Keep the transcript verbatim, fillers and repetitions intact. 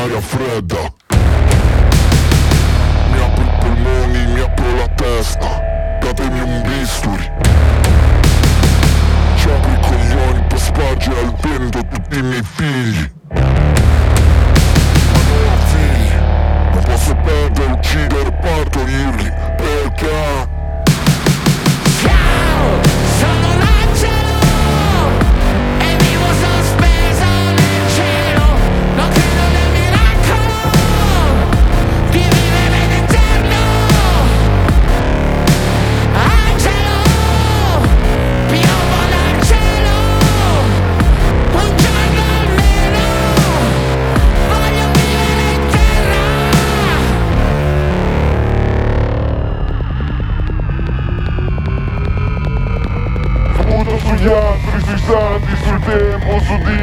l'aria fredda. Mi apro i polmoni, mi apro la testa, datemi un bisturi. Ci apro i coglioni per spargere al vento tutti i miei figli. Ma non ho figli, non posso perdere, uccidere, partorirli, perché Ciao, sono l'angelo e vivo sospeso nel cielo. Non credo nel miracolo di vivere in eterno. Angelo, piovo dal cielo, un giorno almeno voglio vivere in terra. Sputo sugli altri, sui santi, sul tempo, su Dio.